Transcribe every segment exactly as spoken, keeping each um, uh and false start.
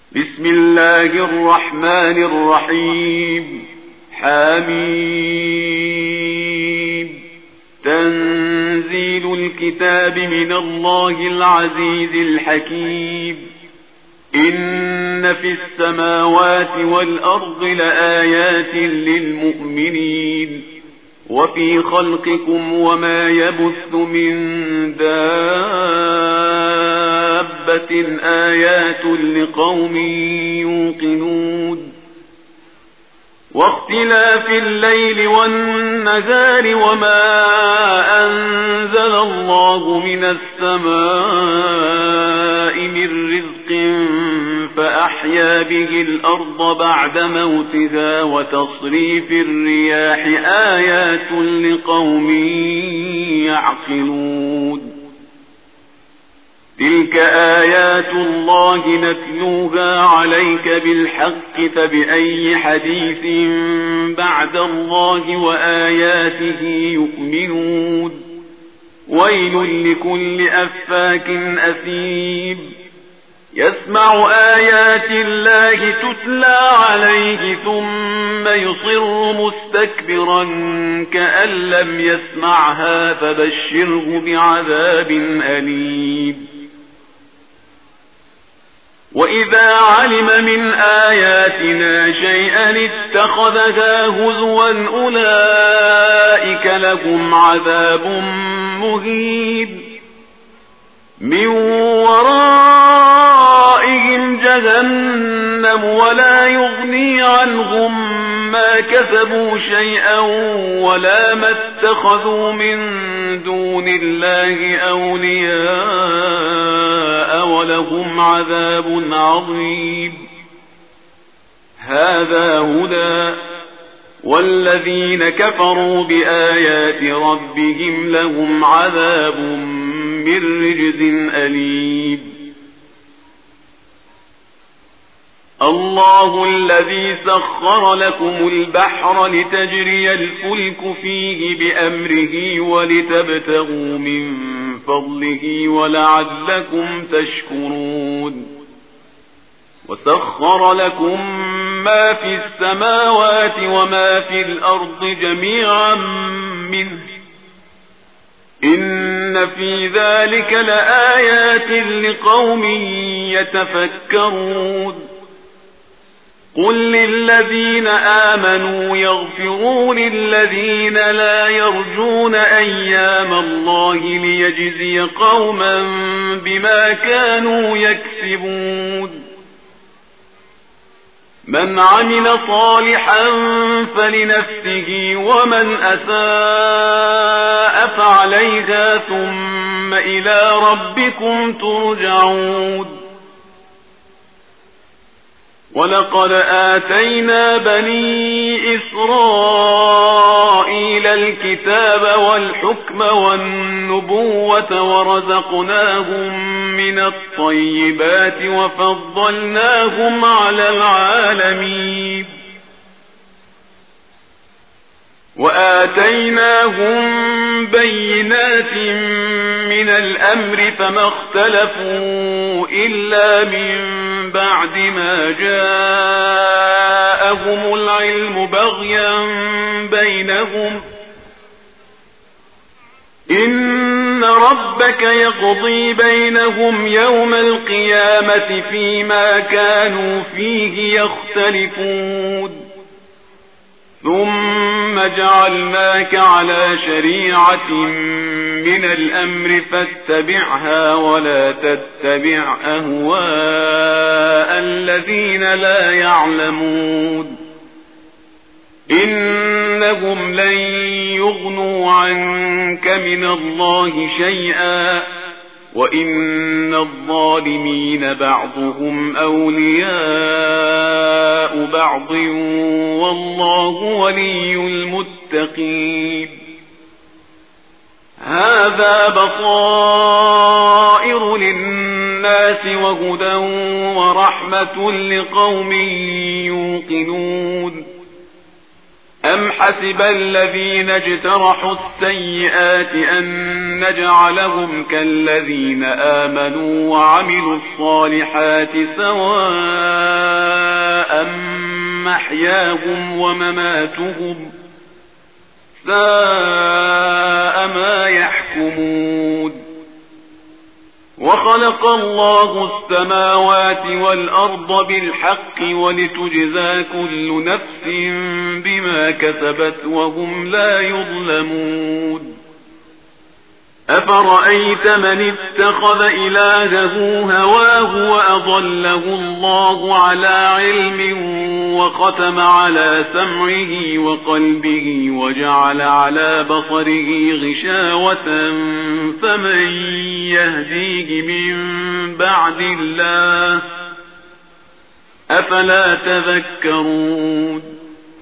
بسم الله الرحمن الرحيم. حميم. تنزيل الكتاب من الله العزيز الحكيم. إن في السماوات والأرض لآيات للمؤمنين وفي خلقكم وما يبث من دابة آيات لقوم يوقنون. واختلاف الليل والنهار وما أنزل الله من السماء من رزق فأحيا به الأرض بعد موتها وتصريف الرياح آيات لقوم يعقلون. تلك آيات الله نتلوها عليك بالحق فبأي حديث بعد الله وآياته يؤمنون. ويل لكل أفاك أثيم يسمع آيات الله تتلى عليه ثم يصر مستكبرا كأن لم يسمعها فبشره بعذاب أليم. وإذا علم من آياتنا شيئا اتخذها هزوا أولئك لهم عذاب مهين. من ورائهم جهنم ولا يغني عنهم ما كسبوا شيئا ولا ما اتخذوا من دون الله أولياء ولهم عذاب عظيم. هذا هدى والذين كفروا بآيات ربهم لهم عذاب من رجز أليم. الله الذي سخر لكم البحر لتجري الفلك فيه بأمره ولتبتغوا من فضله ولعلكم تشكرون. وسخر لكم ما في السماوات وما في الأرض جميعا منه إن في ذلك لآيات لقوم يتفكرون. قل للذين آمنوا يغفروا للذين لا يرجون أيام الله ليجزي قوما بما كانوا يكسبون. من عمل صالحا فلنفسه ومن أساء فعليها ثم إلى ربكم ترجعون. ولقد آتينا بني إسرائيل الكتاب والحكم والنبوة ورزقناهم من الطيبات وفضلناهم على العالمين. وآتيناهم بينات من الأمر فما اختلفوا إلا من بعد ما جاءهم العلم بغيا بينهم. إن ربك يقضي بينهم يوم القيامة فيما كانوا فيه يختلفون. ثم جعلناك على شريعة من الأمر فاتبعها ولا تتبع أهواء الذين لا يعلمون. إنهم لن يغنوا عنك من الله شيئا وإن الظالمين بعضهم أولياء بعض والله ولي المتقين. هذا بصائر للناس وهدى ورحمة لقوم يوقنون. أم حسب الذين اجترحوا السيئات أن نجعلهم كالذين آمنوا وعملوا الصالحات سواء محياهم ومماتهم ساء ما يحكمون. وخلق الله السماوات والأرض بالحق ولتجزى كل نفس بما كسبت وهم لا يظلمون. أفرأيت من اتخذ إلهه هواه وأضله الله على علم وختم على سمعه وقلبه وجعل على بصره غشاوة فمن يهديه من بعد الله أفلا تذكرون.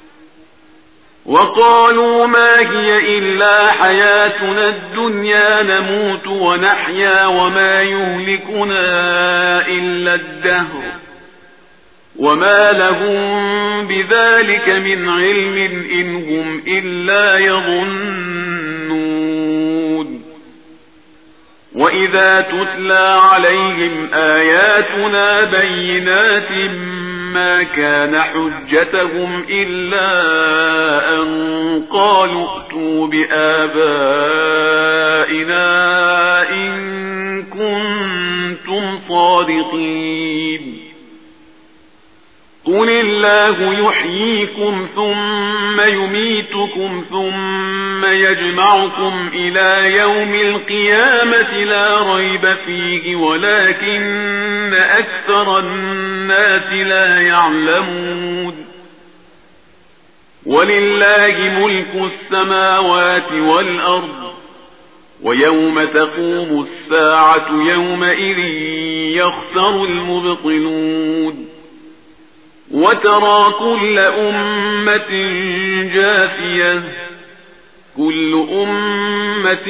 وقالوا ما هي إلا حياتنا الدنيا نموت ونحيا وما يهلكنا إلا الدهر وما لهم بذلك من علم إن هم إلا يظنون. وإذا تتلى عليهم آياتنا بينات ما كان حجتهم إلا أن قالوا ائتوا بآبائنا إن كنتم صادقين. قل الله يحييكم ثم يميتكم ثم يجمعكم إلى يوم القيامة لا ريب فيه ولكن أكثر الناس لا يعلمون. ولله ملك السماوات والأرض ويوم تقوم الساعة يومئذ يخسر المبطلون. وترى كل أمة جاثية كل أمة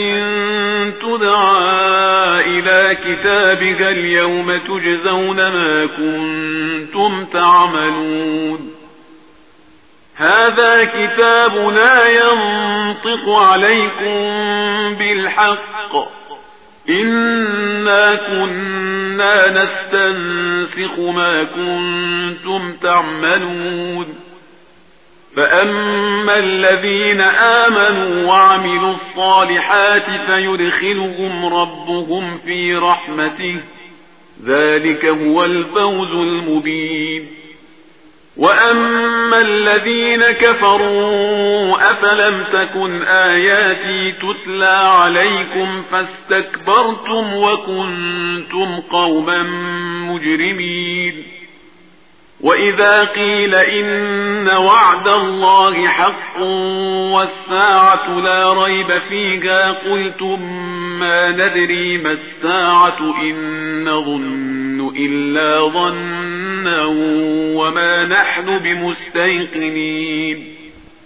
تدعى إلى كتابها اليوم تجزون ما كنتم تعملون. هذا كتابنا ينطق عليكم بالحق إنا كنا نستنسخ ما كنتم تعملون. فأما الذين آمنوا وعملوا الصالحات فيدخلهم ربهم في رحمته ذلك هو الفوز المبين. وأما الذين كفروا أفلم تكن آياتي تتلى عليكم فاستكبرتم وكنتم قوما مجرمين. وإذا قيل إن وعد الله حق والساعة لا ريب فيها قلتم ما ندري ما الساعة إن نظن إلا ظنا وما نحن بمستيقنين.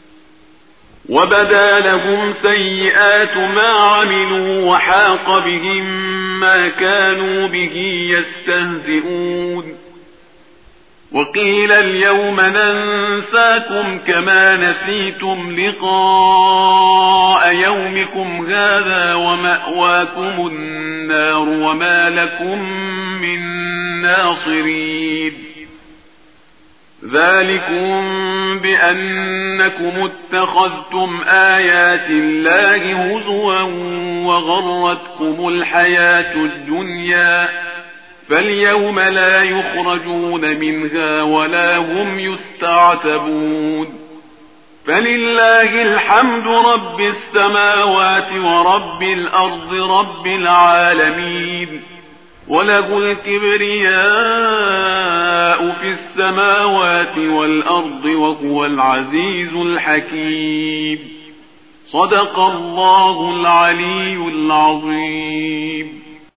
وبدا لهم سيئات ما عملوا وحاق بهم ما كانوا به يستهزئون. وقيل اليوم ننساكم كما نسيتم لقاء يومكم هذا ومأواكم النار وما لكم من ناصرين. ذلكم بأنكم اتخذتم آيات الله هزوا وغرتكم الحياة الدنيا فاليوم لا يخرجون منها ولا هم يستعتبون. فلله الحمد رب السماوات ورب الأرض رب العالمين وله الكبرياء في السماوات والأرض وهو العزيز الحكيم. صدق الله العلي العظيم.